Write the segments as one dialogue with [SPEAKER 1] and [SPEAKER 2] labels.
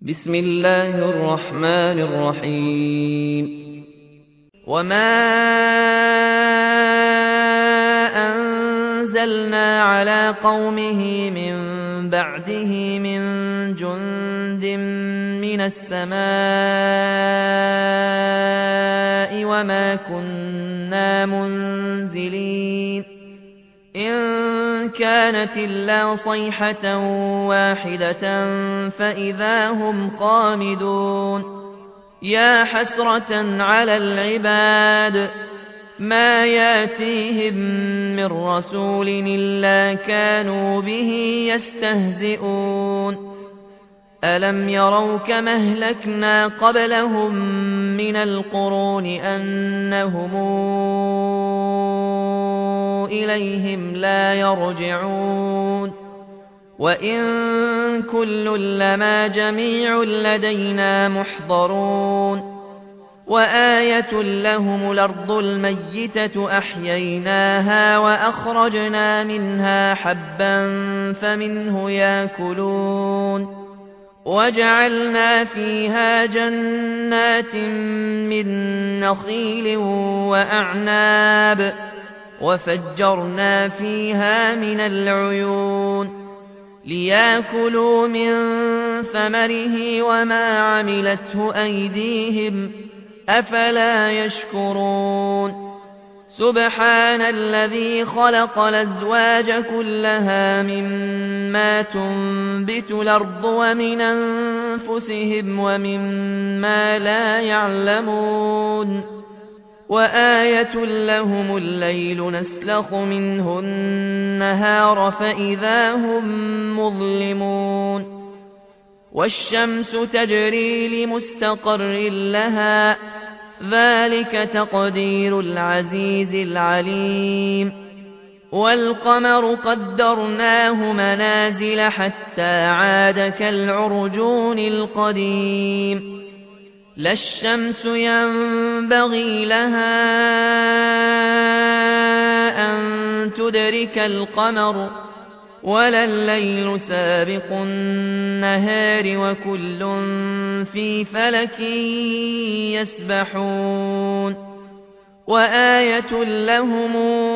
[SPEAKER 1] بسم الله الرحمن الرحيم وما أنزلنا على قومه من بعده من جند من السماء وما كنا منزلين إن كانت إلا صيحة واحدة فإذا هم خامدون يا حسرة على العباد ما ياتيهم من رسول إلا كانوا به يستهزئون ألم يروا كما أهلكنا قبلهم من القرون أنهم إليهم لا يرجعون وإن كل لما جميع لدينا محضرون وآية لهم الأرض الميتة أحييناها وأخرجنا منها حبا فمنه يأكلون وجعلنا فيها جنات من نخيل وأعناب وفجرنا فيها من العيون ليأكلوا من ثمره وما عملته أيديهم أفلا يشكرون سبحان الذي خلق الأزواج كلها مما تنبت الأرض ومن أنفسهم ومما لا يعلمون وآية لهم الليل نسلخ منه النهار فإذا هم مظلمون والشمس تجري لمستقر لها ذلك تقدير العزيز العليم والقمر قدرناه منازل حتى عاد كالعرجون القديم لا الشمس ينبغي لها أن تدرك القمر ولا الليل سابق النهار وكل في فلك يسبحون وآية لهم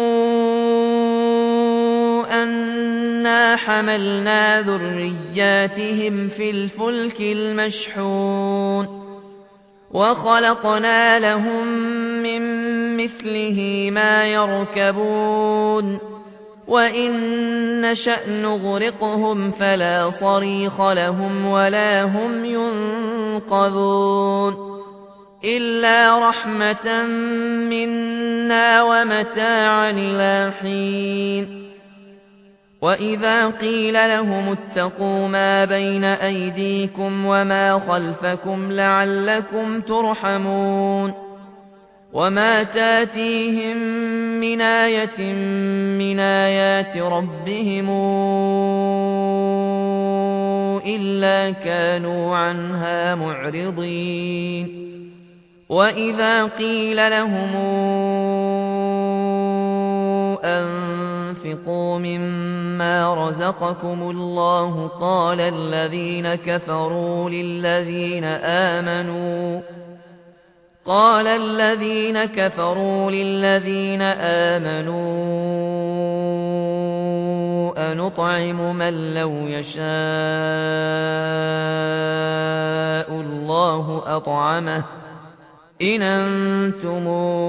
[SPEAKER 1] أنا حملنا ذرياتهم في الفلك المشحون وخلقنا لهم من مثله ما يركبون وإن نشأ نغرقهم فلا صريخ لهم ولا هم ينقذون إلا رحمة منا ومتاعا إلى حين وإذا قيل لهم اتقوا ما بين أيديكم وما خلفكم لعلكم ترحمون وما تاتيهم من آية من آيات ربهم إلا كانوا عنها معرضين وإذا قيل لهم أنفقوا مما رزقكم الله قال الذين كفروا للذين آمنوا أنطعم من لو يشاء الله أطعمه إن أنتم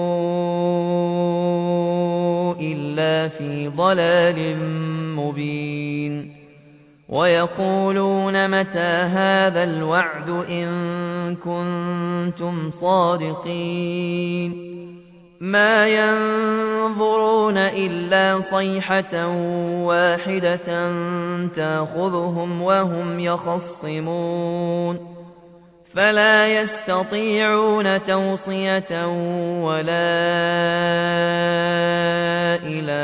[SPEAKER 1] إلا في ضلال مبين ويقولون متى هذا الوعد إن كنتم صادقين ما ينظرون إلا صيحة واحدة تأخذهم وهم يخصمون فلا يستطيعون توصية ولا إلى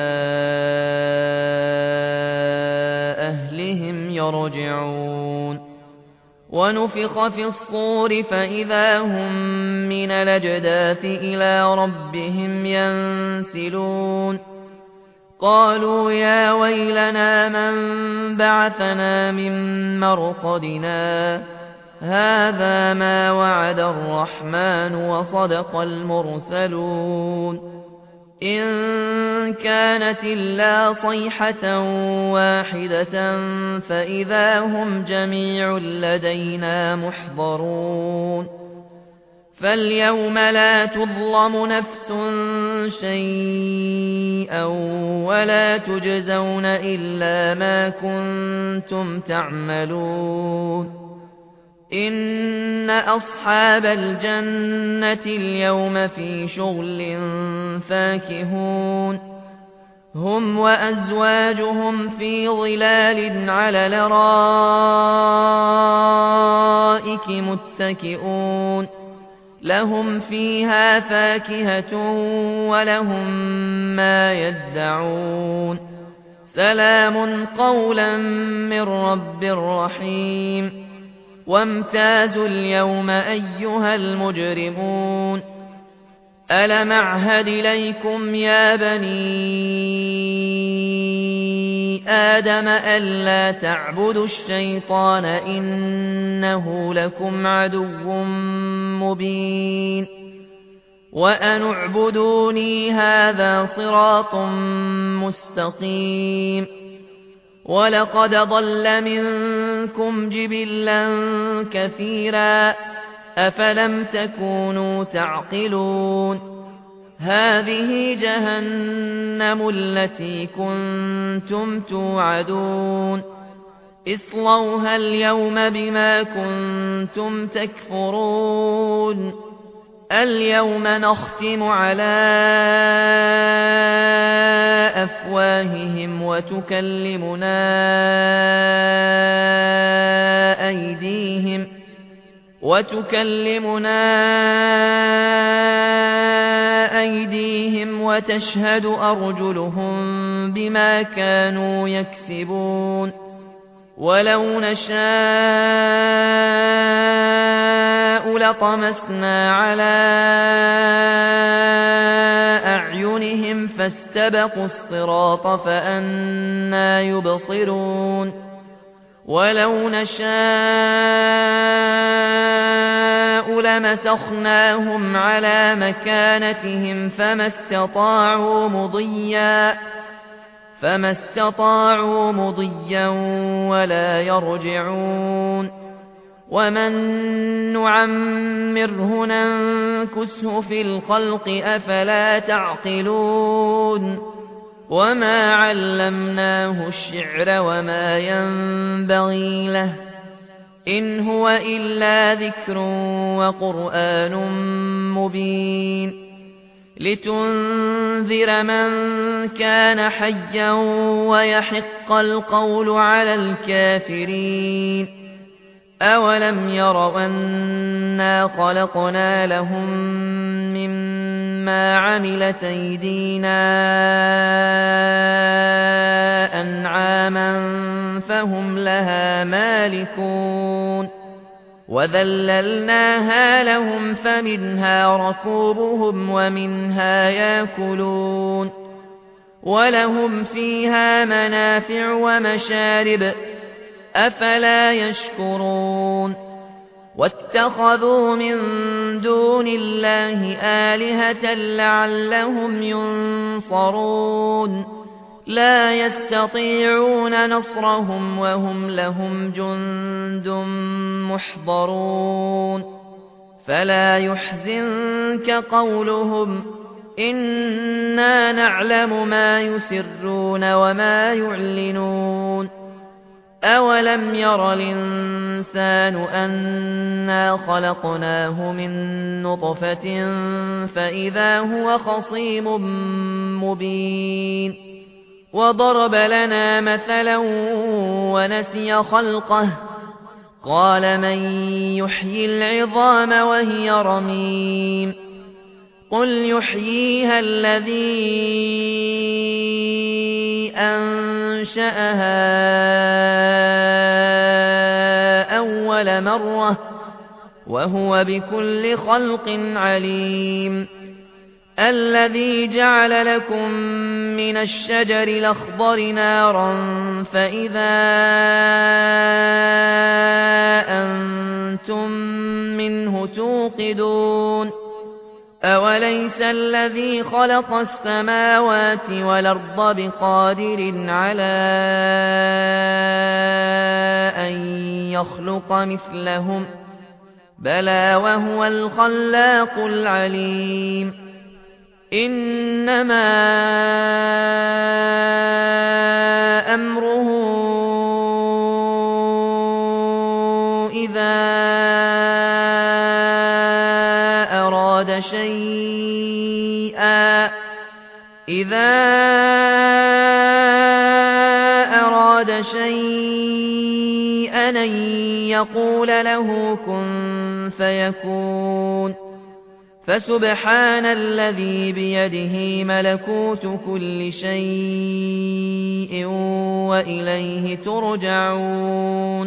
[SPEAKER 1] أهلهم يرجعون ونفخ في الصور فإذا هم من الأجداث إلى ربهم ينسلون قالوا يا ويلنا من بعثنا من مرقدنا هذا ما وعد الرحمن وصدق المرسلون إن كانت إلا صيحة واحدة فإذا هم جميع لدينا محضرون فاليوم لا تظلم نفس شيئا ولا تجزون إلا ما كنتم تعملون إن أصحاب الجنة اليوم في شغل فاكهون هم وأزواجهم في ظلال على الأرائك متكئون لهم فيها فاكهة ولهم ما يدعون سلام قولا من رب رحيم وامتازوا اليوم أيها المجرمون ألم أعهد إليكم يا بني آدم ألا تعبدوا الشيطان إنه لكم عدو مبين وأن اعبدوني هذا صراط مستقيم ولقد ضل منكم جبلا كثيرا أفلم تكونوا تعقلون هذه جهنم التي كنتم توعدون اصلوها اليوم بما كنتم تكفرون اليوم نختم على أفواههم وتكلمنا أيديهم وتشهد أرجلهم بما كانوا يكسبون ولو نشاء لطمسنا على أعينهم فاستبقوا الصراط فأنى يبصرون ولو نشاء لمسخناهم على مكانتهم فما استطاعوا مضيا ولا يرجعون ومن نعمره ننكسه في الخلق أفلا تعقلون وما علمناه الشعر وما ينبغي له إن هو إلا ذكر وقرآن مبين لتنذر من كان حيا ويحق القول على الكافرين أولم يروا أنا خلقنا لهم مما عملت أيدينا أنعاما فهم لها مالكون وذللناها لهم فمنها ركوبهم ومنها يأكلون ولهم فيها منافع ومشارب أفلا يشكرون واتخذوا من دون الله آلهة لعلهم ينصرون لا يستطيعون نصرهم وهم لهم جند محضرون فلا يحزنك قولهم إنا نعلم ما يسرون وما يعلنون أولم ير الإنسان أنا خلقناه من نطفة فإذا هو خصيم مبين وضرب لنا مثلا ونسي خلقه قال من يحيي العظام وهي رميم قل يحييها الذي أنشأها أول مرة وهو بكل خلق عليم الذي جعل لكم من الشجر الأخضر نارا فإذا أنتم أنتم منه توقدون أوليس الذي خلق السماوات والأرض بقادر على أن يخلق مثلهم بلى وهو الخلاق العليم إنما أمره إذا أراد شيئا أن يقول له كن فيكون فسبحان الذي بيده ملكوت كل شيء وإليه ترجعون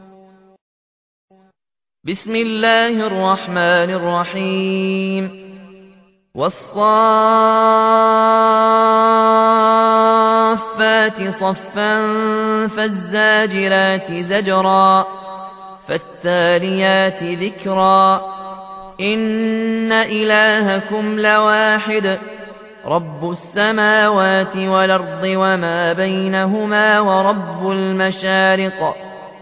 [SPEAKER 1] بسم الله الرحمن الرحيم والصافات صفا فالزاجرات زجرا فالتاليات ذكرا إن إلهكم لواحد رب السماوات والأرض وما بينهما ورب المشارق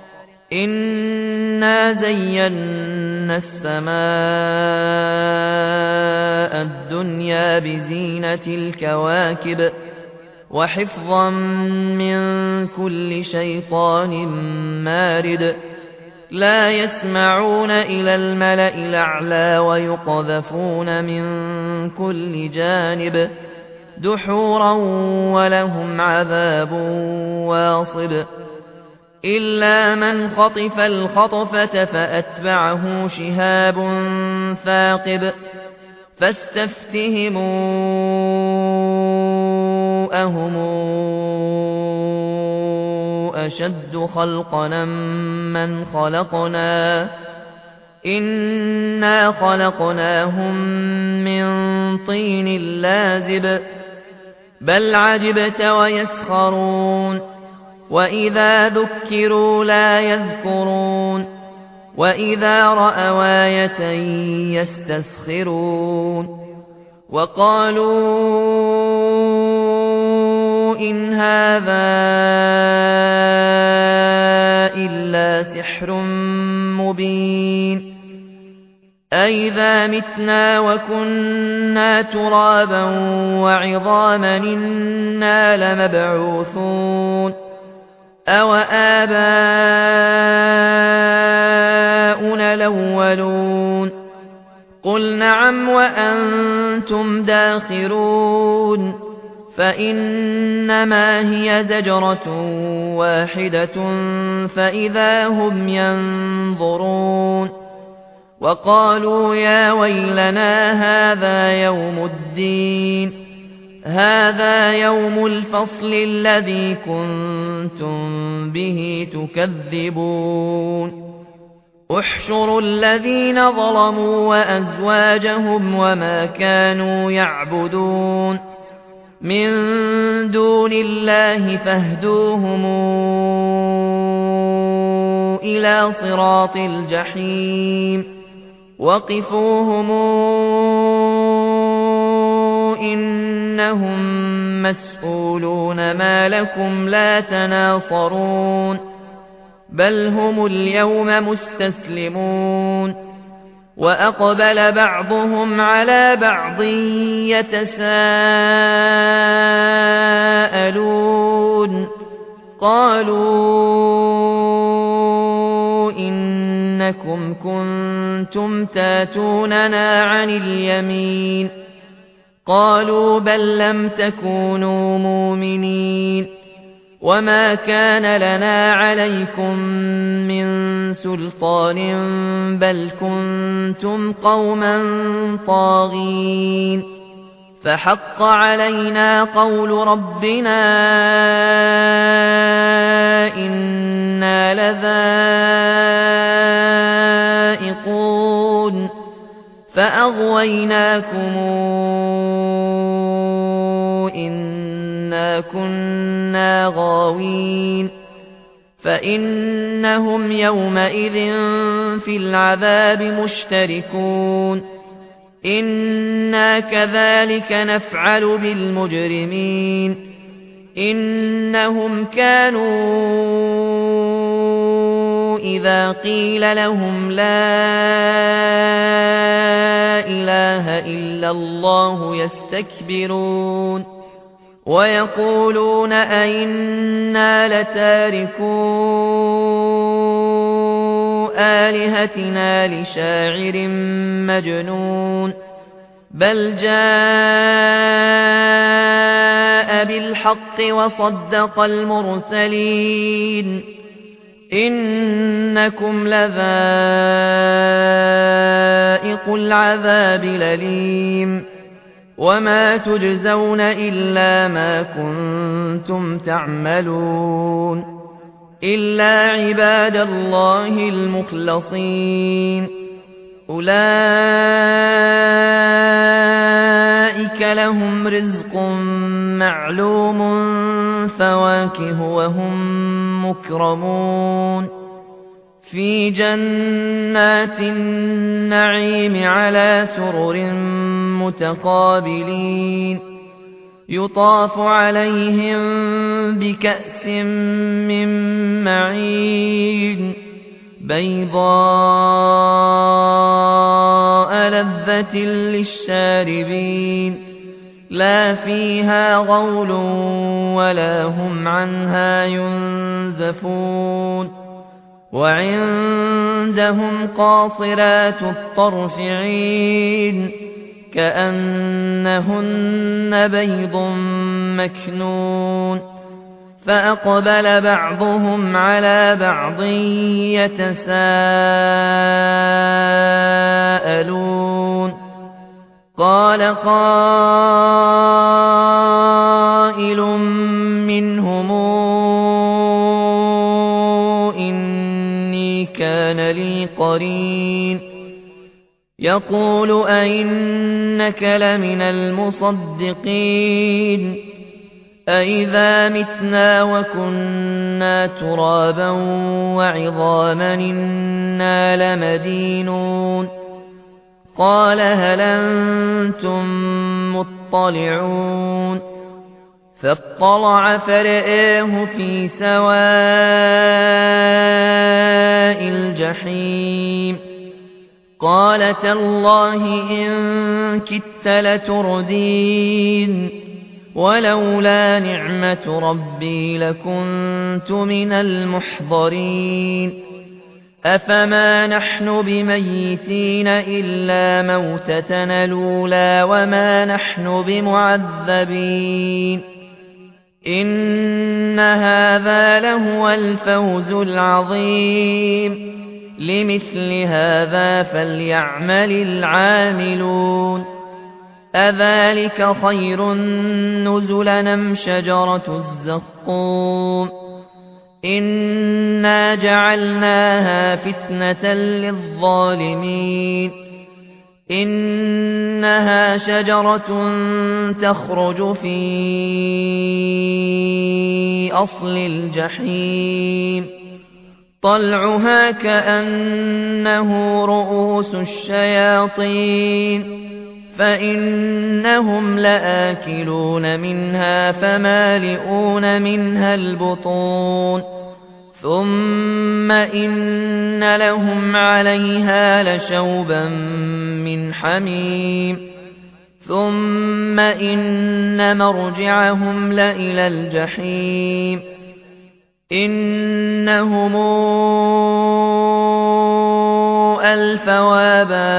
[SPEAKER 1] إنا زينا السماء الدنيا بزينة الكواكب وحفظا من كل شيطان مارد لا يسمعون إلى الملأ الأعلى ويقذفون من كل جانب دحورا ولهم عذاب واصب إلا من خطف الخطفة فأتبعه شهاب ثاقب فاستفتهموا أهم أشد خلقنا من خلقنا إنا خلقناهم من طين لازب بل عجبت ويسخرون وإذا ذكروا لا يذكرون وإذا رأوا آية يستسخرون وقالوا إن هذا إلا سحر مبين أئذا متنا وكنا ترابا وعظاما إنا لمبعوثون أو آباؤنا الأولون قل نعم وأنتم داخرون فإنما هي زجرة واحدة فإذا هم ينظرون وقالوا يا ويلنا هذا يوم الدين هذا يوم الفصل الذي كنتم به تكذبون احشروا الذين ظلموا وأزواجهم وما كانوا يعبدون من دون الله فاهدوهم إلى صراط الجحيم وقفوهم إنهم مسؤولون ما لكم لا تناصرون بل هم اليوم مستسلمون وأقبل بعضهم على بعض يتساءلون قالوا إنكم كنتم تاتوننا عن اليمين قالوا بل لم تكونوا مؤمنين وما كان لنا عليكم من سلطان بل كنتم قوما طاغين فحق علينا قول ربنا إنا لذائقون فأغويناكم إنا كنا غاوين فإنهم يومئذ في العذاب مشتركون إنا كذلك نفعل بالمجرمين إنهم كانوا إذا قيل لهم لا إله إلا الله يستكبرون ويقولون أئنا لتاركو آلهتنا لشاعر مجنون بل جاء بالحق وصدق المرسلين إنكم لذائق العذاب الأليم وما تجزون إلا ما كنتم تعملون إلا عباد الله المخلصين أولئك لهم رزق معلوم فواكه وهم مكرمون في جنات النعيم على سرر متقابلين يطاف عليهم بكأس من معين بيضاء لذة للشاربين لا فيها غول ولا هم عنها ينزفون وعندهم قاصرات الطرف عين كأنهن بيض مكنون فأقبل بعضهم على بعض يتساءلون قال قائل منهم إني كان لي قرين يقول أئنك لمن المصدقين أئذا متنا وكنا ترابا وعظاما إنا لمدينون قال هل أنتم مطلعون فاطلع فرآه في سواء الجحيم قال تالله إن كدت لتردين ولولا نعمة ربي لكنت من المحضرين أفما نحن بميتين إلا موتتنا الأولى وما نحن بمعذبين إن هذا لهو الفوز العظيم لمثل هذا فليعمل العاملون أذلك خير نزلا أم شجرة الزقوم إنا جعلناها فتنة للظالمين إنها شجرة تخرج في أصل الجحيم طلعها كأنه رؤوس الشياطين فإنهم لآكلون منها فمالئون منها البطون ثم إن لهم عليها لشوبا من حميم ثم إن مرجعهم لإلى الجحيم إنهم ألفوا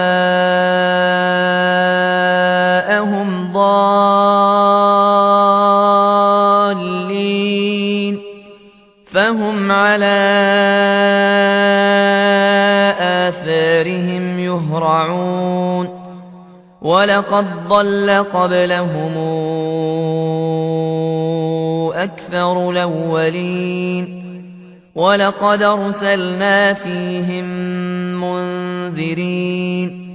[SPEAKER 1] آباءهم ضالين فهم على آثارهم يهرعون ولقد ضل قبلهم أكثر الأولين ولقد أرسلنا فيهم منذرين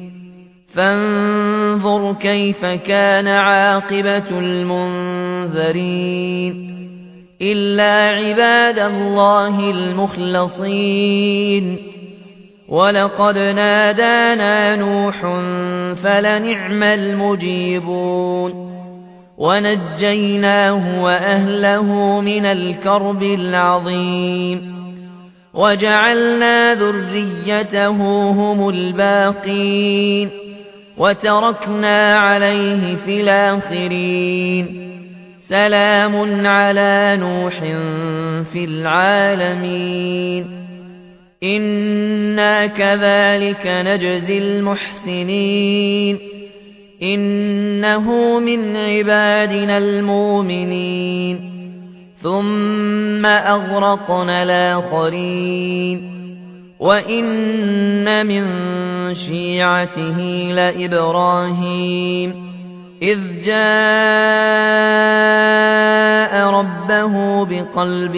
[SPEAKER 1] فانظر كيف كان عاقبة المنذرين إلا عباد الله المخلصين ولقد نادانا نوح فلنعم المجيبون ونجيناه وأهله من الكرب العظيم وجعلنا ذريته هم الباقين وتركنا عليه في الآخرين سلام على نوح في العالمين إنا كذلك نجزي المحسنين إنه من عبادنا المؤمنين ثم أغرقنا الآخرين وإن من شيعته لإبراهيم إذ جاء ربه بقلب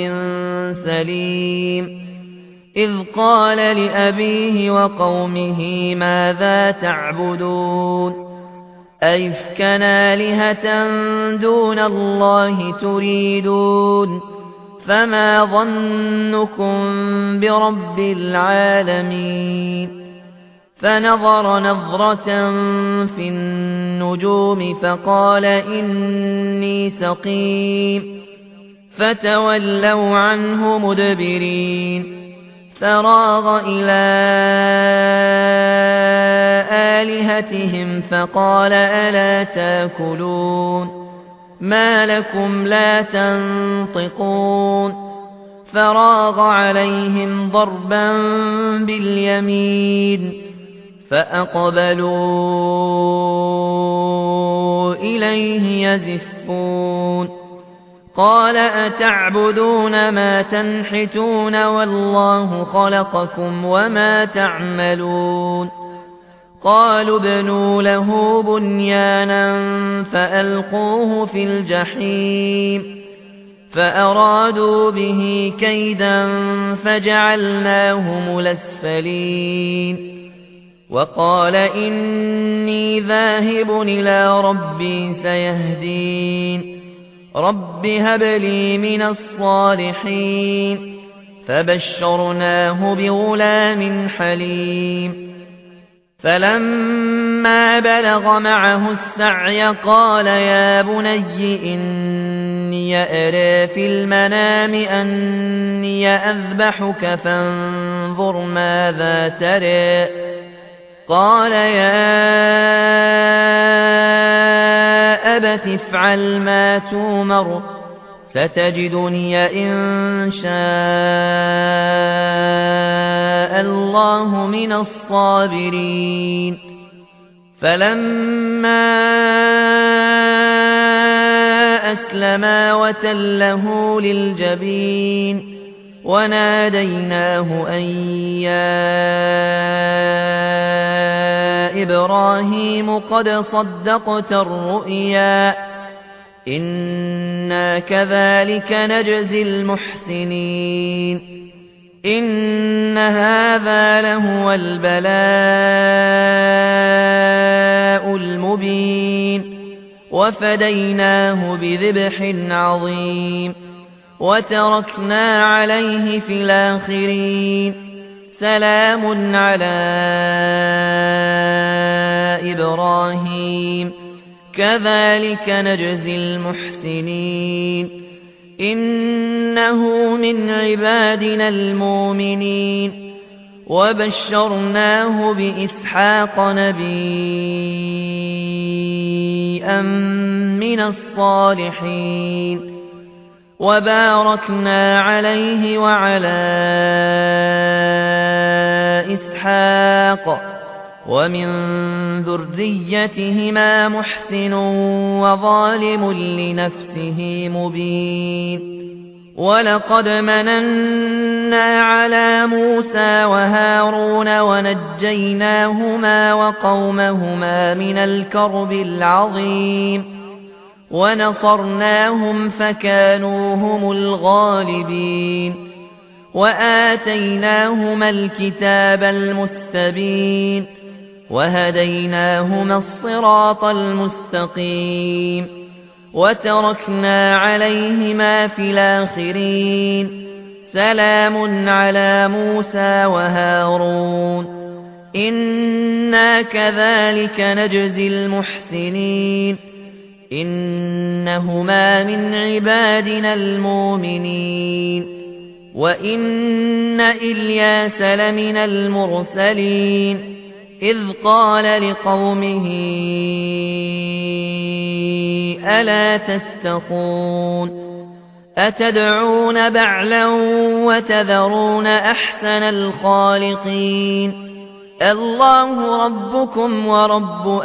[SPEAKER 1] سليم إذ قال لأبيه وقومه ماذا تعبدون أئفكا آلهة دون الله تريدون فما ظنكم برب العالمين فنظر نظرة في النجوم فقال إني سقيم فتولوا عنه مدبرين فراغ إلى آلهتهم فقال ألا تاكلون ما لكم لا تنطقون فراغ عليهم ضربا باليمين فأقبلوا إليه يزفون قال أتعبدون ما تنحتون والله خلقكم وما تعملون قالوا ابنوا له بنيانا فألقوه في الجحيم فأرادوا به كيدا فجعلناهم الأسفلين وقال إني ذاهب إلى ربي سيهدين رب هب لي من الصالحين فبشرناه بغلام حليم فلما بلغ معه السعي قال يا بني إني أرى في المنام أني أذبحك فانظر ماذا ترى قال يا أبت افعل ما تؤمر ستجدني إن شاء الله من الصابرين فلما أسلما وتله للجبين وناديناه أن يا إبراهيم قد صدقت الرؤيا إنا كذلك نجزي المحسنين إن هذا لهو البلاء المبين وفديناه بذبح عظيم وتركنا عليه في الآخرين سلام على إبراهيم كذلك نجزي المحسنين إنه من عبادنا المؤمنين وبشرناه بإسحاق نبيا من الصالحين وباركنا عليه وعلى إسحاق ومن ذريتهما محسن وظالم لنفسه مبين ولقد مننا على موسى وهارون ونجيناهما وقومهما من الكرب العظيم ونصرناهم فكانوا هم الغالبين وآتيناهما الكتاب المستبين وهديناهما الصراط المستقيم وتركنا عليهما في الآخرين سلام على موسى وهارون إنا كذلك نجزي المحسنين إنهما من عبادنا المؤمنين وإن إلياس لمن المرسلين إذ قال لقومه ألا تتقون أتدعون بعلا وتذرون أحسن الخالقين الله ربكم ورب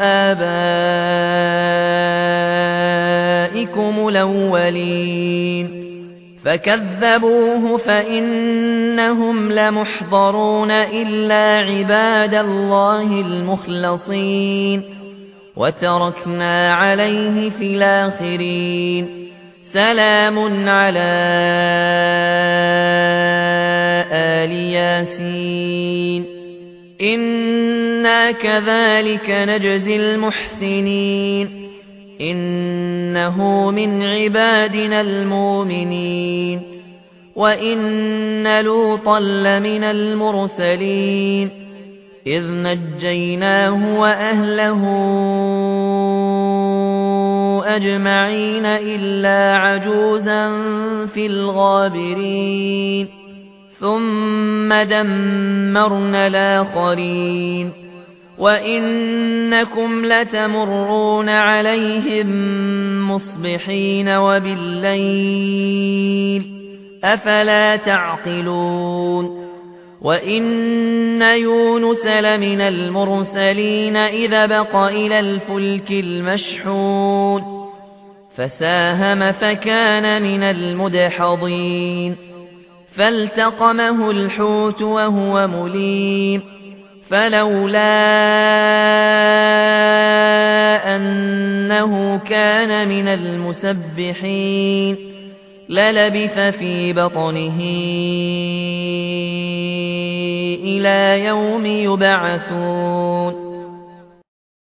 [SPEAKER 1] آبائكم الأولين فكذبوه فإنهم لمحضرون إلا عباد الله المخلصين وتركنا عليه في الآخرين سلام على آل ياسين إنا كذلك نجزي المحسنين إنه من عبادنا المؤمنين وإن لوطا لمن المرسلين إذ نجيناه وأهله أجمعين إلا عجوزا في الغابرين ثم دمرنا الآخرين وإنكم لتمرون عليهم مصبحين وبالليل أفلا تعقلون وإن يونس لمن المرسلين إذ بق إلى الفلك المشحون فساهم فكان من المدحضين فالتقمه الحوت وهو مليم فلولا أنه كان من المسبحين للبث في بطنه إلى يوم يبعثون